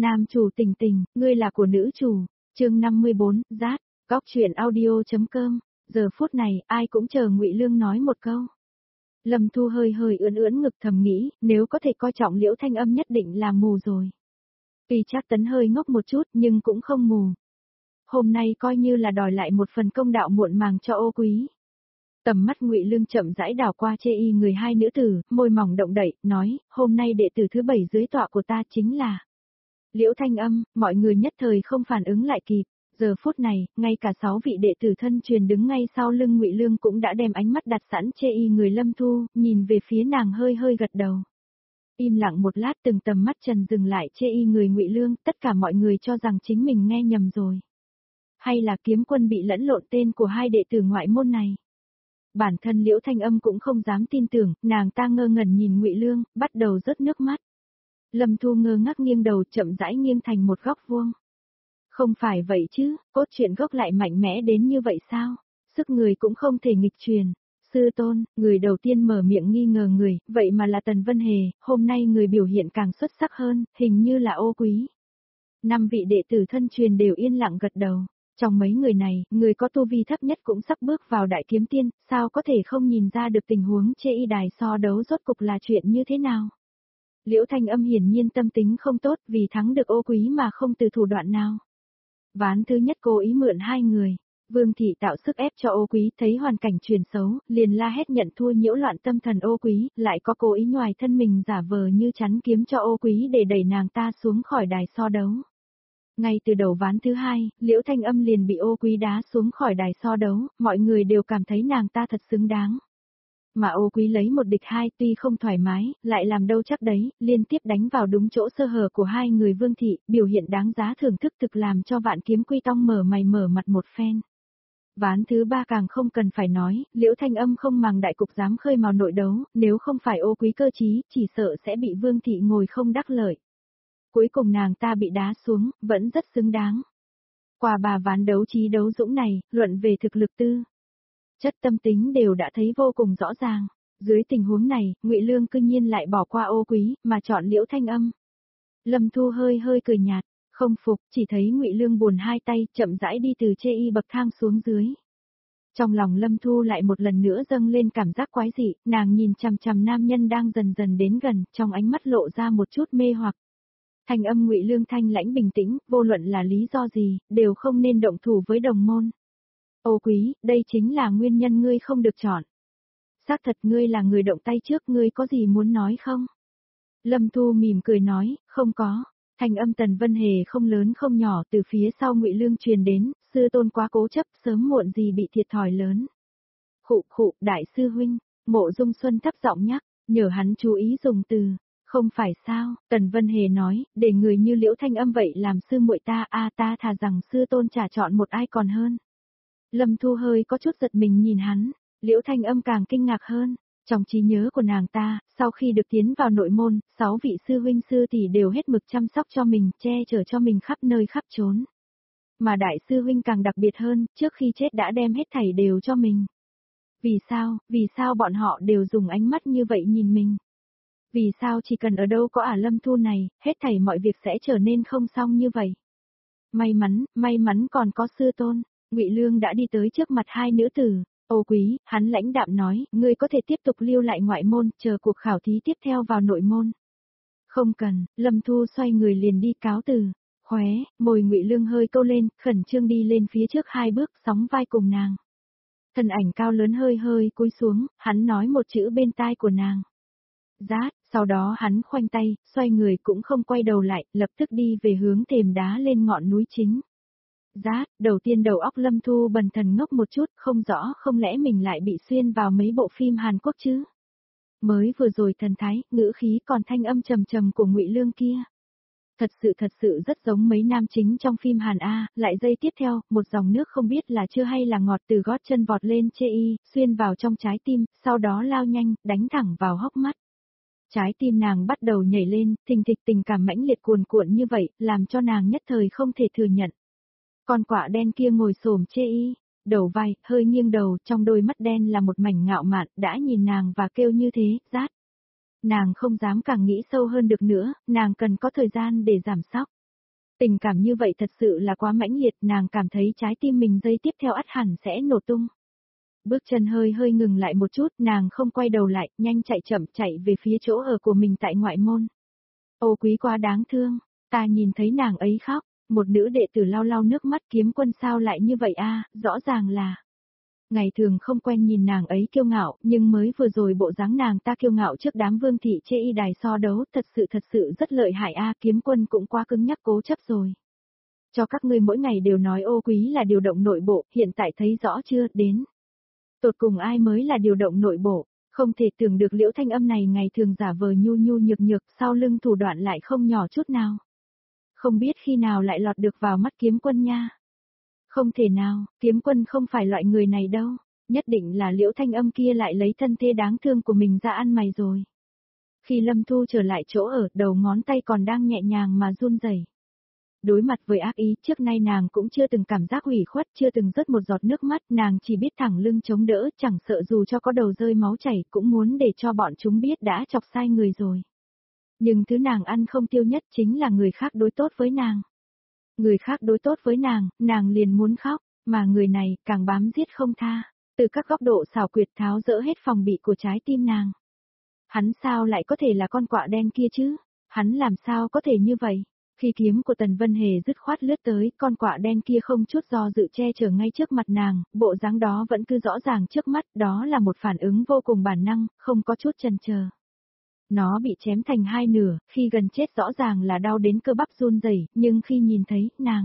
Nam chủ Tình Tình, ngươi là của nữ chủ. Chương 54, Rát, Góc Chuyện Audio.com. Giờ phút này, ai cũng chờ Ngụy Lương nói một câu. Lâm Thu hơi ưỡn ngực thầm nghĩ, nếu có thể coi trọng Liễu Thanh Âm nhất định là mù rồi. Tuy Trác Tấn hơi ngốc một chút nhưng cũng không mù. Hôm nay coi như là đòi lại một phần công đạo muộn màng cho Ô Quý. Tầm mắt Ngụy Lương chậm rãi đảo qua chê y người hai nữ tử, môi mỏng động đậy, nói, hôm nay đệ tử thứ 7 dưới tọa của ta chính là Liễu Thanh Âm. Mọi người nhất thời không phản ứng lại kịp. Giờ phút này, ngay cả 6 vị đệ tử thân truyền đứng ngay sau lưng Ngụy Lương cũng đã đem ánh mắt đặt sẵn chê y người Lâm Thu, nhìn về phía nàng hơi gật đầu. Im lặng một lát, từng tầm mắt trần dừng lại chê y người Ngụy Lương, tất cả mọi người cho rằng chính mình nghe nhầm rồi. Hay là Kiếm Quân bị lẫn lộn tên của hai đệ tử ngoại môn này. Bản thân Liễu Thanh Âm cũng không dám tin tưởng, nàng ta ngơ ngẩn nhìn Ngụy Lương, bắt đầu rớt nước mắt. Lâm Thu ngơ ngác nghiêng đầu, chậm rãi nghiêng thành một góc vuông. Không phải vậy chứ, cốt truyện gốc lại mạnh mẽ đến như vậy sao? Sức người cũng không thể nghịch truyền. Sư tôn, người đầu tiên mở miệng nghi ngờ người, vậy mà là Tần Vân Hề, hôm nay người biểu hiện càng xuất sắc hơn, hình như là Ô Quý. 5 vị đệ tử thân truyền đều yên lặng gật đầu. Trong mấy người này, người có tu vi thấp nhất cũng sắp bước vào đại kiếm tiên, sao có thể không nhìn ra được tình huống chê y đài so đấu rốt cục là chuyện như thế nào? Liễu Thanh Âm hiển nhiên tâm tính không tốt vì thắng được Ô Quý mà không từ thủ đoạn nào. Ván thứ nhất cố ý mượn hai người. Vương thị tạo sức ép cho Ô Quý, thấy hoàn cảnh truyền xấu, liền la hét nhận thua, nhiễu loạn tâm thần Ô Quý, lại có cố ý nhoài thân mình giả vờ như chắn kiếm cho Ô Quý để đẩy nàng ta xuống khỏi đài so đấu. Ngay từ đầu ván thứ hai, Liễu Thanh Âm liền bị Ô Quý đá xuống khỏi đài so đấu, mọi người đều cảm thấy nàng ta thật xứng đáng. Mà Ô Quý lấy một địch hai, tuy không thoải mái, lại làm đâu chắc đấy, liên tiếp đánh vào đúng chỗ sơ hở của hai người Vương thị, biểu hiện đáng giá thưởng thức, thực làm cho Vạn Kiếm Quy Tông mở mày mở mặt một phen. Ván thứ ba càng không cần phải nói, Liễu Thanh Âm không màng đại cục dám khơi mào nội đấu, nếu không phải Ô Quý cơ trí, chỉ sợ sẽ bị Vương thị ngồi không đắc lợi. Cuối cùng nàng ta bị đá xuống, vẫn rất xứng đáng. Qua 3 ván đấu trí đấu dũng này, luận về thực lực tư chất tâm tính đều đã thấy vô cùng rõ ràng. Dưới tình huống này, Ngụy Lương cư nhiên lại bỏ qua Ô Quý, mà chọn Liễu Thanh Âm. Lâm Thu hơi cười nhạt, không phục, chỉ thấy Ngụy Lương buồn hai tay, chậm rãi đi từ chê y bậc thang xuống dưới. Trong lòng Lâm Thu lại một lần nữa dâng lên cảm giác quái dị, nàng nhìn chằm chằm nam nhân đang dần dần đến gần, trong ánh mắt lộ ra một chút mê hoặc. Thanh âm Ngụy Lương thanh lãnh bình tĩnh, vô luận là lý do gì, đều không nên động thủ với đồng môn. Ô Quý, đây chính là nguyên nhân ngươi không được chọn. Xác thật ngươi là người động tay trước, ngươi có gì muốn nói không? Lâm Thu mỉm cười nói, không có. Thanh âm Tần Vân Hề không lớn không nhỏ từ phía sau Ngụy Lương truyền đến, sư tôn quá cố chấp, sớm muộn gì bị thiệt thòi lớn. Khụ, đại sư huynh, Mộ Dung Xuân thấp giọng nhắc, nhờ hắn chú ý dùng từ. Không phải sao, Tần Vân Hề nói, để người như Liễu Thanh Âm vậy làm sư muội ta, ta thà rằng sư tôn trả chọn một ai còn hơn. Lâm Thu hơi có chút giật mình nhìn hắn, Liễu Thanh Âm càng kinh ngạc hơn. Trong trí nhớ của nàng ta, sau khi được tiến vào nội môn, 6 vị sư huynh sư tỷ đều hết mực chăm sóc cho mình, che chở cho mình khắp nơi khắp chốn. Mà đại sư huynh càng đặc biệt hơn, trước khi chết đã đem hết thảy đều cho mình. Vì sao bọn họ đều dùng ánh mắt như vậy nhìn mình? Vì sao chỉ cần ở đâu có Lâm Thu này, hết thảy mọi việc sẽ trở nên không xong như vậy? May mắn còn có sư tôn. Ngụy Lương đã đi tới trước mặt hai nữ tử. Ô Quý, hắn lãnh đạm nói, ngươi có thể tiếp tục lưu lại ngoại môn, chờ cuộc khảo thí tiếp theo vào nội môn. Không cần, Lâm Thu xoay người liền đi cáo từ. Khóe, môi Ngụy Lương hơi câu lên, khẩn trương đi lên phía trước 2 bước, sóng vai cùng nàng. Thân ảnh cao lớn hơi cúi xuống, hắn nói một chữ bên tai của nàng. Rát, sau đó hắn khoanh tay, xoay người cũng không quay đầu lại, lập tức đi về hướng thềm đá lên ngọn núi chính. Rát, đầu tiên đầu óc Lâm Thu bần thần ngốc một chút, không rõ không lẽ mình lại bị xuyên vào mấy bộ phim Hàn Quốc chứ? Mới vừa rồi thần thái, ngữ khí còn thanh âm trầm trầm của Ngụy Lương kia. Thật sự rất giống mấy nam chính trong phim Hàn A, lại giây tiếp theo, một dòng nước không biết là chua hay là ngọt từ gót chân vọt lên chê y, xuyên vào trong trái tim, sau đó lao nhanh, đánh thẳng vào hốc mắt. Trái tim nàng bắt đầu nhảy lên, thình thịch, tình cảm mãnh liệt cuồn cuộn như vậy, làm cho nàng nhất thời không thể thừa nhận. Con quạ đen kia ngồi xổm chê y, đầu vai, hơi nghiêng đầu, trong đôi mắt đen là một mảnh ngạo mạn, đã nhìn nàng và kêu như thế, Rát. Nàng không dám càng nghĩ sâu hơn được nữa, nàng cần có thời gian để giảm sóc. Tình cảm như vậy thật sự là quá mãnh liệt, nàng cảm thấy trái tim mình giây tiếp theo ắt hẳn sẽ nổ tung. Bước chân hơi hơi ngừng lại một chút, nàng không quay đầu lại, nhanh chậm chạy về phía chỗ ở của mình tại ngoại môn. Ô Quý quá đáng thương, ta nhìn thấy nàng ấy khóc, một nữ đệ tử lau lau nước mắt, Kiếm Quân sao lại như vậy a, rõ ràng là. Ngày thường không quen nhìn nàng ấy kiêu ngạo, nhưng mới vừa rồi bộ dáng nàng ta kiêu ngạo trước đám Vương thị chê y đài so đấu, thật sự rất lợi hại a, Kiếm Quân cũng quá cứng nhắc cố chấp rồi. Cho các ngươi mỗi ngày đều nói Ô Quý là điều động nội bộ, hiện tại thấy rõ chưa, đến. Tột cùng ai mới là điều động nội bộ, không thể tưởng được Liễu Thanh Âm này ngày thường giả vờ nhu nhược, sau lưng thủ đoạn lại không nhỏ chút nào. Không biết khi nào lại lọt được vào mắt Kiếm Quân nha. Không thể nào, Kiếm Quân không phải loại người này đâu, nhất định là Liễu Thanh Âm kia lại lấy thân thế đáng thương của mình ra ăn mày rồi. Khi Lâm Thu trở lại chỗ ở, đầu ngón tay còn đang nhẹ nhàng mà run rẩy. Đối mặt với ác ý, trước nay nàng cũng chưa từng cảm giác ủy khuất, chưa từng rớt một giọt nước mắt, nàng chỉ biết thẳng lưng chống đỡ, chẳng sợ dù cho có đầu rơi máu chảy, cũng muốn để cho bọn chúng biết đã chọc sai người rồi. Nhưng thứ nàng ăn không tiêu nhất chính là người khác đối tốt với nàng. Người khác đối tốt với nàng liền muốn khóc, mà người này càng bám giết không tha, từ các góc độ xảo quyệt tháo dỡ hết phòng bị của trái tim nàng. Hắn sao lại có thể là con quạ đen kia chứ? Hắn làm sao có thể như vậy? Khi kiếm của Tần Vân Hề dứt khoát lướt tới, con quạ đen kia không chút do dự che chở ngay trước mặt nàng, bộ dáng đó vẫn cứ rõ ràng trước mắt, đó là một phản ứng vô cùng bản năng, không có chút chần chờ. Nó bị chém thành hai nửa, khi gần chết rõ ràng là đau đến cơ bắp run rẩy, nhưng khi nhìn thấy nàng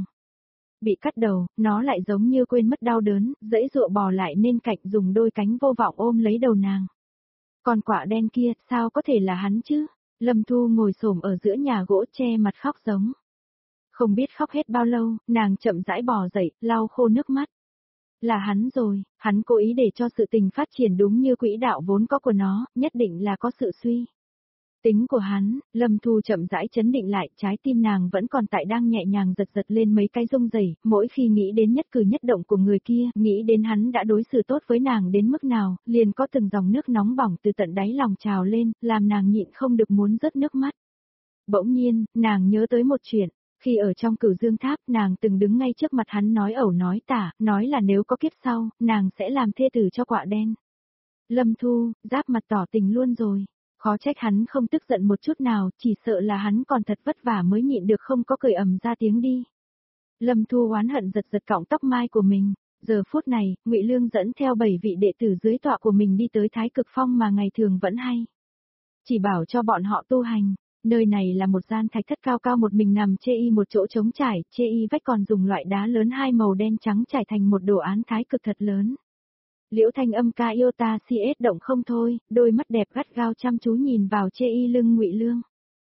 bị cắt đầu, nó lại giống như quên mất đau đớn, giãy giụa bò lại nên cạnh dùng đôi cánh vô vọng ôm lấy đầu nàng. Con quạ đen kia, sao có thể là hắn chứ? Lâm Thu ngồi xổm ở giữa nhà gỗ che mặt khóc giống. Không biết khóc hết bao lâu, nàng chậm rãi bò dậy, lau khô nước mắt. Là hắn rồi, hắn cố ý để cho sự tình phát triển đúng như quỹ đạo vốn có của nó, nhất định là có sự suy tính của hắn. Lâm Thu chậm rãi chấn định lại, trái tim nàng vẫn còn tại đang nhẹ nhàng giật lên mấy cái rung rẩy, mỗi khi nghĩ đến nhất cử nhất động của người kia, nghĩ đến hắn đã đối xử tốt với nàng đến mức nào, liền có từng dòng nước nóng bỏng từ tận đáy lòng trào lên, làm nàng nhịn không được muốn rớt nước mắt. Bỗng nhiên, nàng nhớ tới một chuyện, khi ở trong Cửu Dương Tháp, nàng từng đứng ngay trước mặt hắn nói ẩu nói tả, nói là nếu có kiếp sau, nàng sẽ làm thê tử cho quạ đen. Lâm Thu, giáp mặt tỏ tình luôn rồi. Khó trách hắn không tức giận một chút nào, chỉ sợ là hắn còn thật vất vả mới nhịn được không có cười ầm ra tiếng đi. Lâm Thu oán hận giật cọng tóc mai của mình, giờ phút này, Ngụy Lương dẫn theo 7 vị đệ tử dưới tọa của mình đi tới Thái Cực Phong mà ngày thường vẫn hay. Chỉ bảo cho bọn họ tu hành, nơi này là một gian thạch thất cao cao một mình nằm chê y một chỗ trống trải, chê y vách còn dùng loại đá lớn hai màu đen trắng trải thành một đồ án thái cực thật lớn. Liễu Thanh Âm ca yêu ta CS động không thôi, đôi mắt đẹp gắt gao chăm chú nhìn vào chê y lưng Ngụy Lương.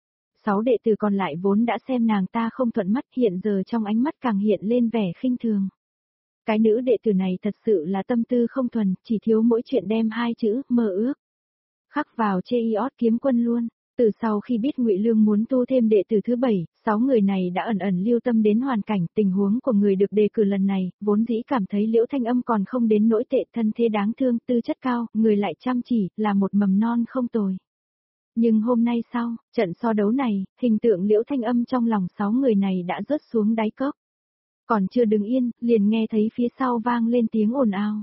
6 đệ tử còn lại vốn đã xem nàng ta không thuận mắt, hiện giờ trong ánh mắt càng hiện lên vẻ khinh thường. Cái nữ đệ tử này thật sự là tâm tư không thuần, chỉ thiếu mỗi chuyện đem hai chữ mơ ước khắc vào chê y ót Kiếm Quân luôn. Từ sau khi biết Ngụy Lương muốn tu thêm đệ tử thứ 7, 6 người này đã ẩn lưu tâm đến hoàn cảnh, tình huống của người được đề cử lần này, vốn dĩ cảm thấy Liễu Thanh Âm còn không đến nỗi tệ, thân thế đáng thương, tư chất cao, người lại chăm chỉ, là một mầm non không tồi. Nhưng hôm nay sau, trận so đấu này, hình tượng Liễu Thanh Âm trong lòng 6 người này đã rớt xuống đáy cốc. Còn chưa đứng yên, liền nghe thấy phía sau vang lên tiếng ồn ào.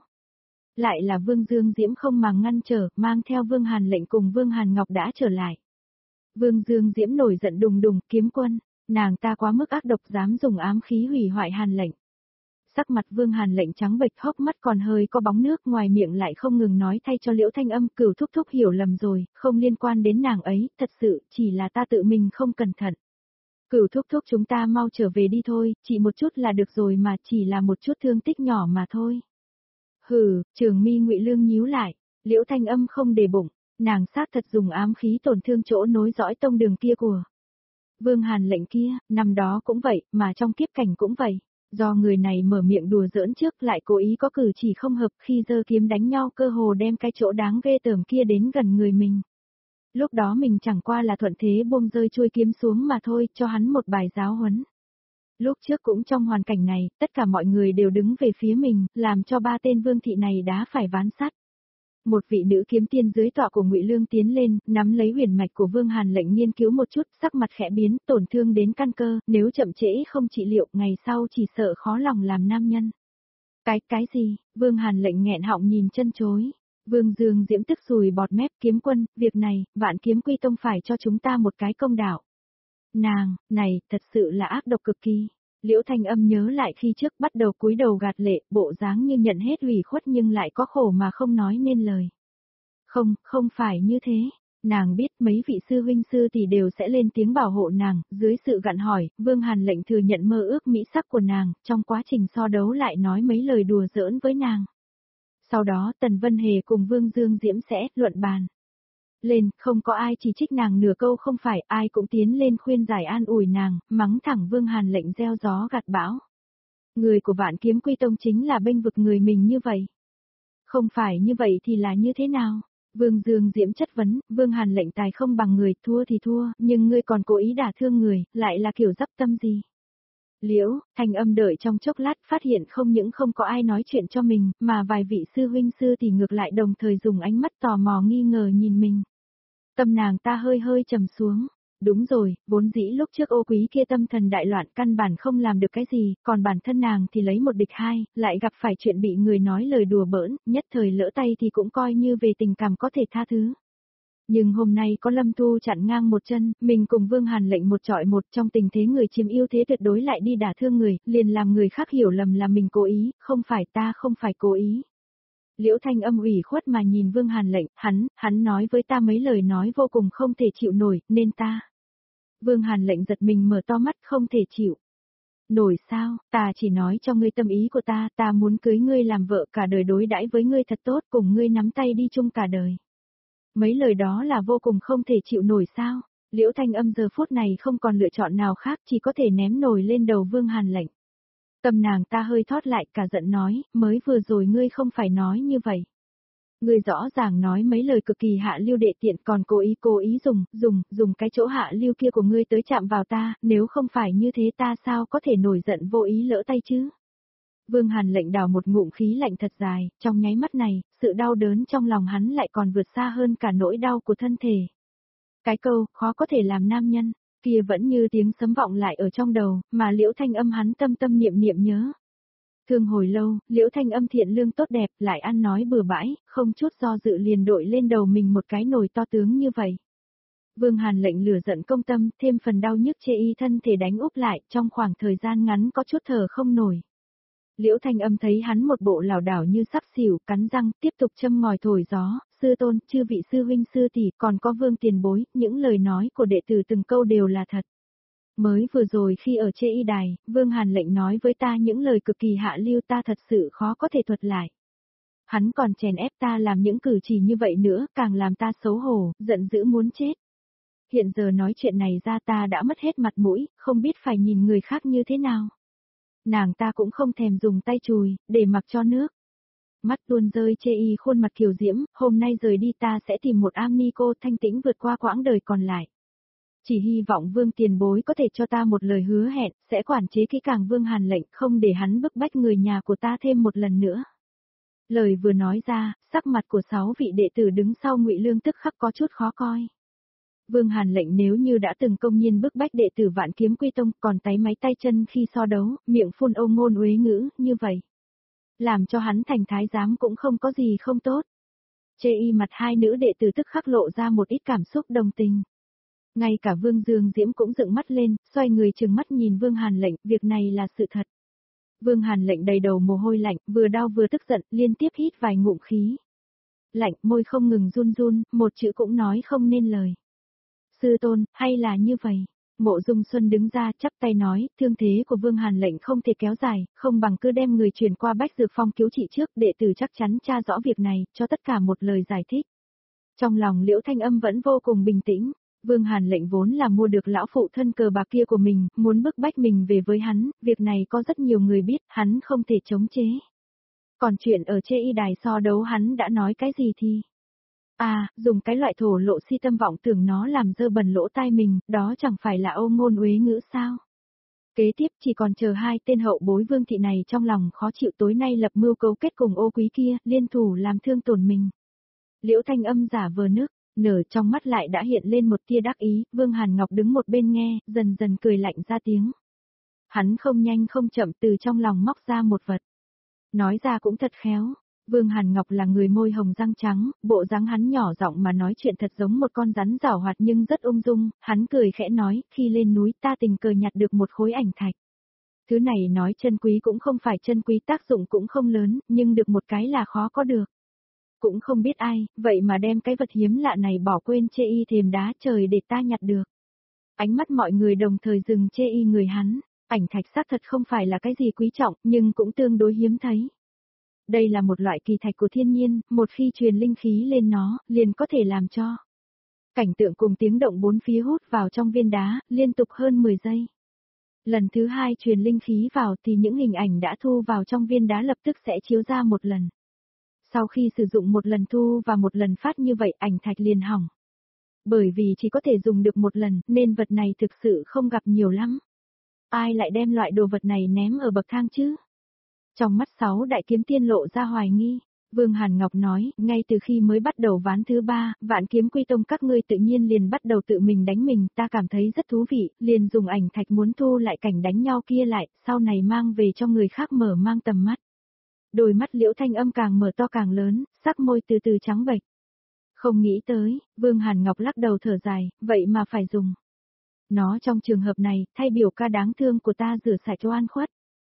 Lại là Vương Dương Diễm không màng ngăn trở, mang theo Vương Hàn Lệnh cùng Vương Hàn Ngọc đã trở lại. Vương Dương Diễm nổi giận đùng đùng, Kiếm Quân, nàng ta quá mức ác độc dám dùng ám khí hủy hoại Hàn Lệnh. Sắc mặt Vương Hàn Lệnh trắng bệch, hốc mắt còn hơi có bóng nước, ngoài miệng lại không ngừng nói thay cho Liễu Thanh Âm, Cửu thúc thúc hiểu lầm rồi, không liên quan đến nàng ấy, thật sự, chỉ là ta tự mình không cẩn thận. Cửu thúc thúc chúng ta mau trở về đi thôi, chỉ một chút là được rồi mà, chỉ là một chút thương tích nhỏ mà thôi. Hừ, trường mi Ngụy Lương nhíu lại, Liễu Thanh Âm không để bụng. Nàng xác thật dùng ám khí tổn thương chỗ nối dõi tông đường kia của Vương Hàn Lệnh kia, năm đó cũng vậy, mà trong kiếp cảnh cũng vậy. Do người này mở miệng đùa giỡn trước lại cố ý có cử chỉ không hợp, khi giơ kiếm đánh nhau cơ hồ đem cái chỗ đáng ghê tởm kia đến gần người mình. Lúc đó mình chẳng qua là thuận thế buông rơi chuôi kiếm xuống mà thôi, cho hắn một bài giáo huấn. Lúc trước cũng trong hoàn cảnh này, tất cả mọi người đều đứng về phía mình, làm cho ba tên Vương thị này đá phải ván sắt. Một vị nữ kiếm tiên dưới tọa của Ngụy Lương tiến lên, nắm lấy huyền mạch của Vương Hàn Lệnh nghiên cứu một chút, sắc mặt khẽ biến, tổn thương đến căn cơ, nếu chậm trễ không trị liệu, ngày sau chỉ sợ khó lòng làm nam nhân. Cái gì? Vương Hàn Lệnh nghẹn họng nhìn chân chối. Vương Dương Diễm tức sùi bọt mép, kiếm quân, việc này, Vạn Kiếm Quy Tông phải cho chúng ta một cái công đạo. Nàng, này, thật sự là ác độc cực kỳ. Liễu Thanh Âm nhớ lại khi trước bắt đầu cúi đầu gạt lệ, bộ dáng như nhận hết ủy khuất nhưng lại có khổ mà không nói nên lời. Không phải như thế. Nàng biết mấy vị sư huynh sư tỷ đều sẽ lên tiếng bảo hộ nàng, dưới sự gặn hỏi, Vương Hàn Lệnh thừa nhận mơ ước mỹ sắc của nàng, trong quá trình so đấu lại nói mấy lời đùa giỡn với nàng. Sau đó Tần Vân Hề cùng Vương Dương Diễm sẽ luận bàn. Lên, không có ai chỉ trích nàng nửa câu không phải, ai cũng tiến lên khuyên giải an ủi nàng, mắng thẳng Vương Hàn Lệnh gieo gió gặt bão. Người của Vạn Kiếm Quy Tông chính là bênh vực người mình như vậy. Không phải như vậy thì là như thế nào? Vương Dương Diễm chất vấn, Vương Hàn Lệnh tài không bằng người, thua thì thua, nhưng ngươi còn cố ý đả thương người, lại là kiểu dắp tâm gì? Liễu Thanh Âm đợi trong chốc lát phát hiện không những không có ai nói chuyện cho mình, mà vài vị sư huynh sư thì ngược lại đồng thời dùng ánh mắt tò mò nghi ngờ nhìn mình. Tâm nàng ta hơi hơi trầm xuống. Đúng rồi, vốn dĩ lúc trước Ô Quý kia tâm thần đại loạn căn bản không làm được cái gì, còn bản thân nàng thì lấy một địch hai, lại gặp phải chuyện bị người nói lời đùa bỡn, nhất thời lỡ tay thì cũng coi như về tình cảm có thể tha thứ. Nhưng hôm nay có Lâm Thu chặn ngang một chân, mình cùng Vương Hàn Lệnh một chọi một trong tình thế người chiếm ưu thế tuyệt đối lại đi đả thương người, liền làm người khác hiểu lầm là mình cố ý, không phải ta không phải cố ý. Liễu Thanh Âm ủy khuất mà nhìn Vương Hàn Lệnh, hắn nói với ta mấy lời nói vô cùng không thể chịu nổi, nên ta. Vương Hàn Lệnh giật mình mở to mắt không thể chịu. Nổi sao, ta chỉ nói cho ngươi tâm ý của ta muốn cưới ngươi làm vợ cả đời đối đãi với ngươi thật tốt cùng ngươi nắm tay đi chung cả đời. Mấy lời đó là vô cùng không thể chịu nổi sao, Liễu Thanh Âm giờ phút này không còn lựa chọn nào khác chỉ có thể ném nổi lên đầu Vương Hàn Lệnh. Tâm nàng ta hơi thót lại cả giận nói, mới vừa rồi ngươi không phải nói như vậy. Ngươi rõ ràng nói mấy lời cực kỳ hạ lưu đệ tiện còn cố ý dùng cái chỗ hạ lưu kia của ngươi tới chạm vào ta, nếu không phải như thế ta sao có thể nổi giận vô ý lỡ tay chứ. Vương Hàn Lệnh đào một ngụm khí lạnh thật dài, trong nháy mắt này, sự đau đớn trong lòng hắn lại còn vượt xa hơn cả nỗi đau của thân thể. Cái câu, khó có thể làm nam nhân, kia vẫn như tiếng sấm vọng lại ở trong đầu, mà Liễu Thanh Âm hắn tâm niệm nhớ. Thương hồi lâu, Liễu Thanh Âm thiện lương tốt đẹp, lại ăn nói bừa bãi, không chút do dự liền đội lên đầu mình một cái nồi to tướng như vậy. Vương Hàn Lệnh lửa giận công tâm, thêm phần đau nhức chê y thân thể đánh úp lại, trong khoảng thời gian ngắn có chút thở không nổi. Liễu Thanh Âm thấy hắn một bộ lảo đảo như sắp xỉu, cắn răng, tiếp tục châm ngòi thổi gió, sư tôn, chư vị sư huynh sư tỷ, còn có Vương tiền bối, những lời nói của đệ tử từng câu đều là thật. Mới vừa rồi khi ở chê y đài, Vương Hàn Lệnh nói với ta những lời cực kỳ hạ lưu ta thật sự khó có thể thuật lại. Hắn còn chèn ép ta làm những cử chỉ như vậy nữa, càng làm ta xấu hổ, giận dữ muốn chết. Hiện giờ nói chuyện này ra ta đã mất hết mặt mũi, không biết phải nhìn người khác như thế nào. Nàng ta cũng không thèm dùng tay chùi, để mặc cho nước. Mắt tuôn rơi chê y khuôn mặt kiều diễm, hôm nay rời đi ta sẽ tìm một am ni cô thanh tĩnh vượt qua quãng đời còn lại. Chỉ hy vọng Vương tiền bối có thể cho ta một lời hứa hẹn, sẽ quản chế kỹ càng Vương Hàn Lệnh không để hắn bức bách người nhà của ta thêm một lần nữa. Lời vừa nói ra, sắc mặt của 6 vị đệ tử đứng sau Ngụy Lương tức khắc có chút khó coi. Vương Hàn Lệnh nếu như đã từng công nhiên bức bách đệ tử Vạn Kiếm Quy Tông còn táy máy tay chân khi so đấu, miệng phun âu ngôn uế ngữ, như vậy. Làm cho hắn thành thái giám cũng không có gì không tốt. Chê y mặt hai nữ đệ tử tức khắc lộ ra một ít cảm xúc đồng tình. Ngay cả Vương Dương Diễm cũng dựng mắt lên, xoay người trừng mắt nhìn Vương Hàn Lệnh, việc này là sự thật. Vương Hàn Lệnh đầy đầu mồ hôi lạnh, vừa đau vừa tức giận, liên tiếp hít vài ngụm khí. Lạnh, môi không ngừng run run, một chữ cũng nói không nên lời. Sư tôn, hay là như vậy? Mộ Dung Xuân đứng ra chắp tay nói, thương thế của Vương Hàn Lệnh không thể kéo dài, không bằng cứ đem người truyền qua Bách Dược Phong cứu trị trước, đệ tử chắc chắn tra rõ việc này, cho tất cả một lời giải thích. Trong lòng Liễu Thanh Âm vẫn vô cùng bình tĩnh. Vương Hàn Lệnh vốn là mua được lão phụ thân cờ bạc kia của mình, muốn bức bách mình về với hắn, việc này có rất nhiều người biết, hắn không thể chống chế. Còn chuyện ở chê y đài so đấu hắn đã nói cái gì thì... dùng cái loại thổ lộ si tâm vọng tưởng nó làm dơ bẩn lỗ tai mình, đó chẳng phải là âu ngôn uế ngữ sao. Kế tiếp chỉ còn chờ hai tên hậu bối Vương thị này trong lòng khó chịu tối nay lập mưu cấu kết cùng Ô Quý kia, liên thủ làm thương tổn mình. Liễu Thanh Âm giả vờ nức nở, trong mắt lại đã hiện lên một tia đắc ý, Vương Hàn Ngọc đứng một bên nghe, dần dần cười lạnh ra tiếng. Hắn không nhanh không chậm từ trong lòng móc ra một vật. Nói ra cũng thật khéo, Vương Hàn Ngọc là người môi hồng răng trắng, bộ dáng hắn nhỏ giọng mà nói chuyện thật giống một con rắn giảo hoạt nhưng rất ung dung, hắn cười khẽ nói, khi lên núi ta tình cờ nhặt được một khối ảnh thạch. Thứ này nói chân quý cũng không phải chân quý, tác dụng cũng không lớn, nhưng được một cái là khó có được. Cũng không biết ai, vậy mà đem cái vật hiếm lạ này bỏ quên chê y thềm đá trời để ta nhặt được. Ánh mắt mọi người đồng thời dừng chê y người hắn, ảnh thạch xác thật không phải là cái gì quý trọng, nhưng cũng tương đối hiếm thấy. Đây là một loại kỳ thạch của thiên nhiên, một khi truyền linh khí lên nó, liền có thể làm cho cảnh tượng cùng tiếng động bốn phía hút vào trong viên đá, liên tục hơn 10 giây. Lần thứ hai truyền linh khí vào thì những hình ảnh đã thu vào trong viên đá lập tức sẽ chiếu ra một lần. Sau khi sử dụng một lần thu và một lần phát như vậy ảnh thạch liền hỏng. Bởi vì chỉ có thể dùng được một lần nên vật này thực sự không gặp nhiều lắm. Ai lại đem loại đồ vật này ném ở bậc thang chứ? Trong mắt 6 đại kiếm tiên lộ ra hoài nghi. Vương Hàn Ngọc nói, ngay từ khi mới bắt đầu ván thứ 3, Vạn Kiếm Quy Tông các ngươi tự nhiên liền bắt đầu tự mình đánh mình, ta cảm thấy rất thú vị, liền dùng ảnh thạch muốn thu lại cảnh đánh nhau kia lại, sau này mang về cho người khác mở mang tầm mắt. Đôi mắt Liễu Thanh Âm càng mở to càng lớn, sắc môi từ từ trắng bệch. Không nghĩ tới, Vương Hàn Ngọc lắc đầu thở dài, vậy mà phải dùng. Nó trong trường hợp này, thay biểu ca đáng thương của ta rửa sạch oan khuất.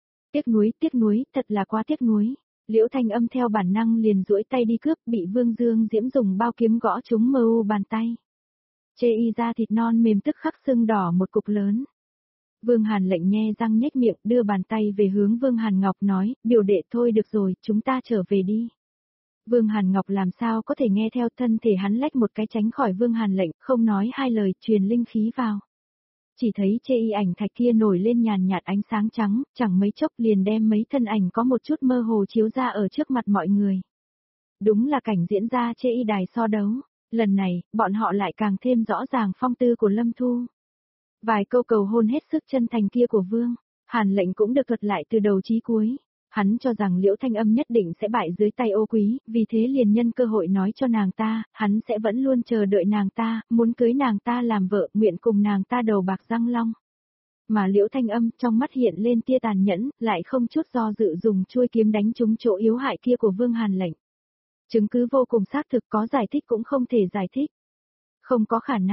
Tiếc nuối, thật là quá tiếc nuối. Liễu Thanh Âm theo bản năng liền duỗi tay đi cướp, bị Vương Dương Diễm dùng bao kiếm gõ trúng mờ u bàn tay. Chê y da thịt non mềm tức khắc sưng đỏ một cục lớn. Vương Hàn lệnh nhe răng nhếch miệng, đưa bàn tay về hướng Vương Hàn Ngọc nói, biểu đệ thôi được rồi, chúng ta trở về đi. Vương Hàn Ngọc làm sao có thể nghe theo, thân thể hắn lách một cái tránh khỏi Vương Hàn lệnh, không nói hai lời, truyền linh khí vào. Chỉ thấy chê y ảnh thạch kia nổi lên nhàn nhạt ánh sáng trắng, chẳng mấy chốc liền đem mấy thân ảnh có một chút mơ hồ chiếu ra ở trước mặt mọi người. Đúng là cảnh diễn ra chê y đài so đấu, lần này, bọn họ lại càng thêm rõ ràng phong tư của Lâm Thu. Vài câu cầu hôn hết sức chân thành kia của Vương Hàn lệnh cũng được thuật lại từ đầu chí cuối. Hắn cho rằng Liễu Thanh Âm nhất định sẽ bại dưới tay Ô Quý, vì thế liền nhân cơ hội nói cho nàng ta, hắn sẽ vẫn luôn chờ đợi nàng ta, muốn cưới nàng ta làm vợ, nguyện cùng nàng ta đầu bạc răng long. Mà Liễu Thanh Âm trong mắt hiện lên tia tàn nhẫn, lại không chút do dự dùng chuôi kiếm đánh trúng chỗ yếu hại kia của Vương Hàn lệnh. Chứng cứ vô cùng xác thực, có giải thích cũng không thể giải thích. Không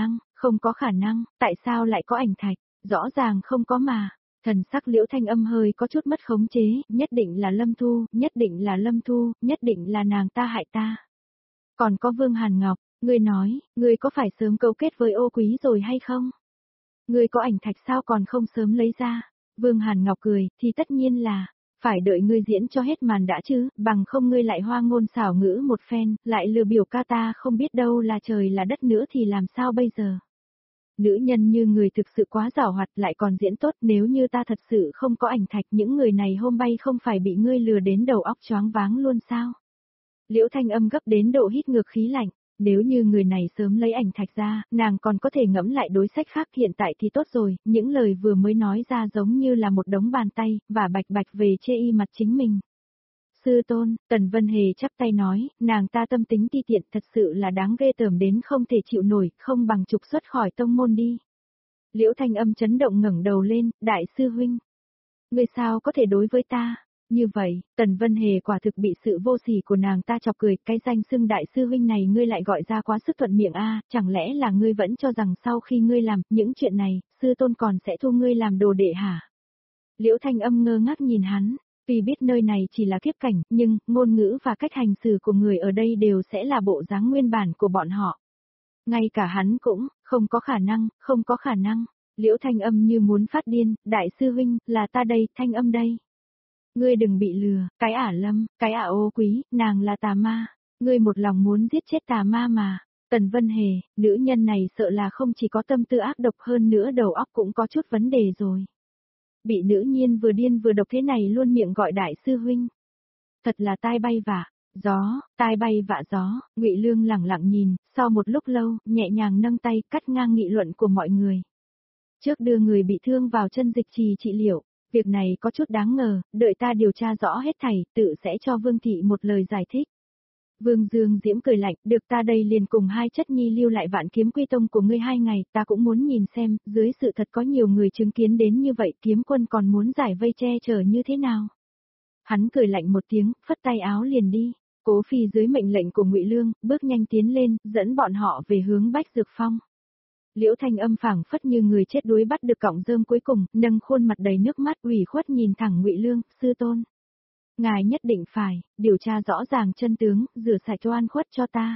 có khả năng, tại sao lại có ảnh thạch, rõ ràng không có mà. Thần sắc Liễu Thanh Âm hơi có chút mất khống chế, nhất định là Lâm Thu, nhất định là nàng ta hại ta. Còn có Vương Hàn Ngọc, ngươi nói, ngươi có phải sớm câu kết với Ô Quý rồi hay không? Ngươi có ảnh thạch sao còn không sớm lấy ra? Vương Hàn Ngọc cười, thì tất nhiên là, phải đợi ngươi diễn cho hết màn đã chứ, bằng không ngươi lại hoa ngôn xảo ngữ một phen, lại lừa biểu ca ta không biết đâu là trời là đất nữa thì làm sao bây giờ? Nữ nhân như người thực sự quá giảo hoạt lại còn diễn tốt, nếu như ta thật sự không có ảnh thạch, những người này hôm bay không phải bị ngươi lừa đến đầu óc choáng váng luôn sao? Liễu Thanh Âm gấp đến độ hít ngược khí lạnh, nếu như người này sớm lấy ảnh thạch ra, nàng còn có thể ngẫm lại đối sách khác, hiện tại thì tốt rồi, những lời vừa mới nói ra giống như là một đống bàn tay, và bạch bạch về chê y mặt chính mình. Sư tôn, Tần Vân Hề chắp tay nói, nàng ta tâm tính ti tiện thật sự là đáng ghê tởm đến không thể chịu nổi, không bằng trục xuất khỏi tông môn đi. Liễu Thanh Âm chấn động ngẩng đầu lên, đại sư huynh. Ngươi sao có thể đối với ta? Như vậy, Tần Vân Hề quả thực bị sự vô sỉ của nàng ta chọc cười, cái danh xưng đại sư huynh này ngươi lại gọi ra quá sức thuận miệng a, chẳng lẽ là ngươi vẫn cho rằng sau khi ngươi làm những chuyện này, sư tôn còn sẽ thu ngươi làm đồ đệ hả? Liễu Thanh Âm ngơ ngác nhìn hắn. Vì biết nơi này chỉ là kiếp cảnh, nhưng, ngôn ngữ và cách hành xử của người ở đây đều sẽ là bộ dáng nguyên bản của bọn họ. Ngay cả hắn cũng, không có khả năng. Liễu Thanh Âm như muốn phát điên, đại sư huynh, là ta đây, Thanh Âm đây. Ngươi đừng bị lừa, cái ả Lâm, cái ả Ô Quý, nàng là tà ma. Ngươi một lòng muốn giết chết tà ma mà. Tần Vân Hề, nữ nhân này sợ là không chỉ có tâm tư ác độc hơn nữa đầu óc cũng có chút vấn đề rồi. Bị nữ nhiên vừa điên vừa độc thế này luôn miệng gọi đại sư huynh. Thật là tai bay vạ gió, Ngụy Lương lẳng lặng nhìn, sau một lúc lâu, nhẹ nhàng nâng tay cắt ngang nghị luận của mọi người. Trước đưa người bị thương vào chân dịch trì trị liệu, việc này có chút đáng ngờ, đợi ta điều tra rõ hết thảy, tự sẽ cho Vương Thị một lời giải thích. Vương Dương Diễm cười lạnh, được ta đây liền cùng hai chất nhi lưu lại Vạn Kiếm Quy Tông của ngươi 2 ngày, ta cũng muốn nhìn xem, dưới sự thật có nhiều người chứng kiến đến như vậy kiếm quân còn muốn giải vây che chở như thế nào. Hắn cười lạnh một tiếng, phất tay áo liền đi. Cố Phi dưới mệnh lệnh của Ngụy Lương, bước nhanh tiến lên, dẫn bọn họ về hướng Bách Dược Phong. Liễu Thanh Âm phảng phất như người chết đuối bắt được cọng rơm cuối cùng, nâng khuôn mặt đầy nước mắt ủy khuất nhìn thẳng Ngụy Lương, sư tôn. Ngài nhất định phải, điều tra rõ ràng chân tướng, rửa sạch oan khuất cho ta.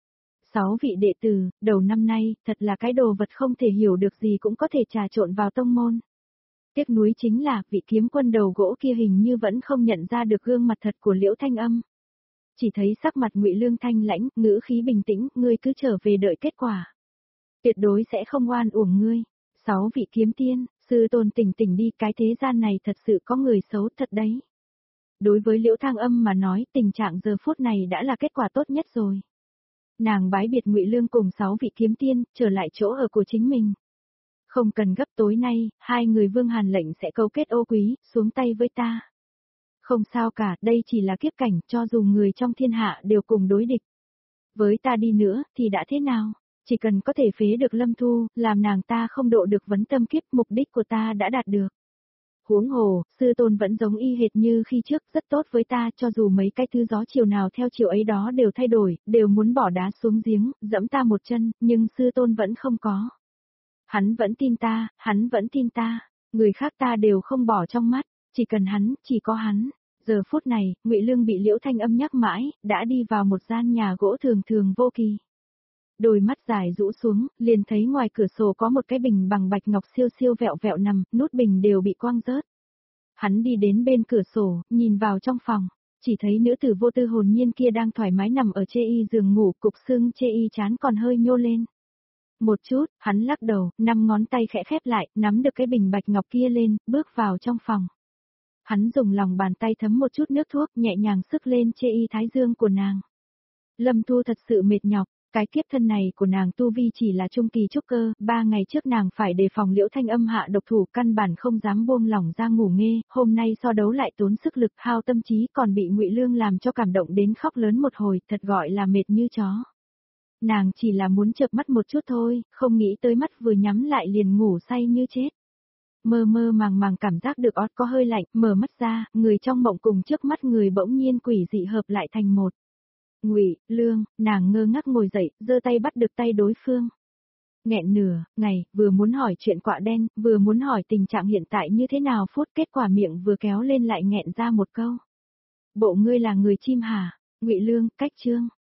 6 vị đệ tử, đầu năm nay, thật là cái đồ vật không thể hiểu được gì cũng có thể trà trộn vào tông môn. Tiếc nuối chính là, vị kiếm quân đầu gỗ kia hình như vẫn không nhận ra được gương mặt thật của Liễu Thanh Âm. Chỉ thấy sắc mặt Ngụy Lương thanh lãnh, ngữ khí bình tĩnh, ngươi cứ trở về đợi kết quả. Tuyệt đối sẽ không oan uổng ngươi. 6 vị kiếm tiên, sư tôn tỉnh tỉnh đi, cái thế gian này thật sự có người xấu thật đấy. Đối với Liễu Thang Âm mà nói, tình trạng giờ phút này đã là kết quả tốt nhất rồi. Nàng bái biệt Ngụy Lương cùng 6 vị kiếm tiên, trở lại chỗ ở của chính mình. Không cần gấp, tối nay, 2 người Vương Hàn lệnh sẽ câu kết ô quý, xuống tay với ta. Không sao cả, đây chỉ là kiếp cảnh, cho dù người trong thiên hạ đều cùng đối địch. Với ta đi nữa, thì đã thế nào? Chỉ cần có thể phế được Lâm Thu, làm nàng ta không độ được vấn tâm kiếp, mục đích của ta đã đạt được. Huống hồ, sư tôn vẫn giống y hệt như khi trước, rất tốt với ta, cho dù mấy cái thứ gió chiều nào theo chiều ấy đó đều thay đổi, đều muốn bỏ đá xuống giếng, dẫm ta một chân, nhưng sư tôn vẫn không có. Hắn vẫn tin ta, hắn vẫn tin ta, người khác ta đều không bỏ trong mắt, chỉ cần hắn, chỉ có hắn. Giờ phút này, Ngụy Lương bị Liễu Thanh Âm nhắc mãi, đã đi vào một gian nhà gỗ thường thường vô kỳ. Đôi mắt dài rũ xuống, liền thấy ngoài cửa sổ có một cái bình bằng bạch ngọc siêu siêu vẹo vẹo nằm, nút bình đều bị quang rớt. Hắn đi đến bên cửa sổ, nhìn vào trong phòng, chỉ thấy nữ tử vô tư hồn nhiên kia đang thoải mái nằm ở chê y giường ngủ, cục xương chê y trán còn hơi nhô lên. Một chút, hắn lắc đầu, 5 ngón tay khẽ khép lại, nắm được cái bình bạch ngọc kia lên, bước vào trong phòng. Hắn dùng lòng bàn tay thấm một chút nước thuốc, nhẹ nhàng sức lên chê y thái dương của nàng. Lâm Thu thật sự mệt nhọc, cái kiếp thân này của nàng tu vi chỉ là trung kỳ trúc cơ, 3 ngày trước nàng phải đề phòng Liễu Thanh Âm hạ độc thủ, căn bản không dám buông lỏng ra ngủ nghê, hôm nay so đấu lại tốn sức lực, hao tâm trí, còn bị Ngụy Lương làm cho cảm động đến khóc lớn một hồi, thật gọi là mệt như chó. Nàng chỉ là muốn chợp mắt một chút thôi, không nghĩ tới mắt vừa nhắm lại liền ngủ say như chết. Mơ mơ màng màng cảm giác được ót có hơi lạnh, mở mắt ra, người trong mộng cùng trước mắt người bỗng nhiên quỷ dị hợp lại thành một. Ngụy Lương, nàng ngơ ngác ngồi dậy, giơ tay bắt được tay đối phương. Nghẹn nửa ngày, vừa muốn hỏi chuyện quạ đen, vừa muốn hỏi tình trạng hiện tại như thế nào, phút kết quả miệng vừa kéo lên lại nghẹn ra một câu. Bộ ngươi là người chim hả? Ngụy Lương, cách chương.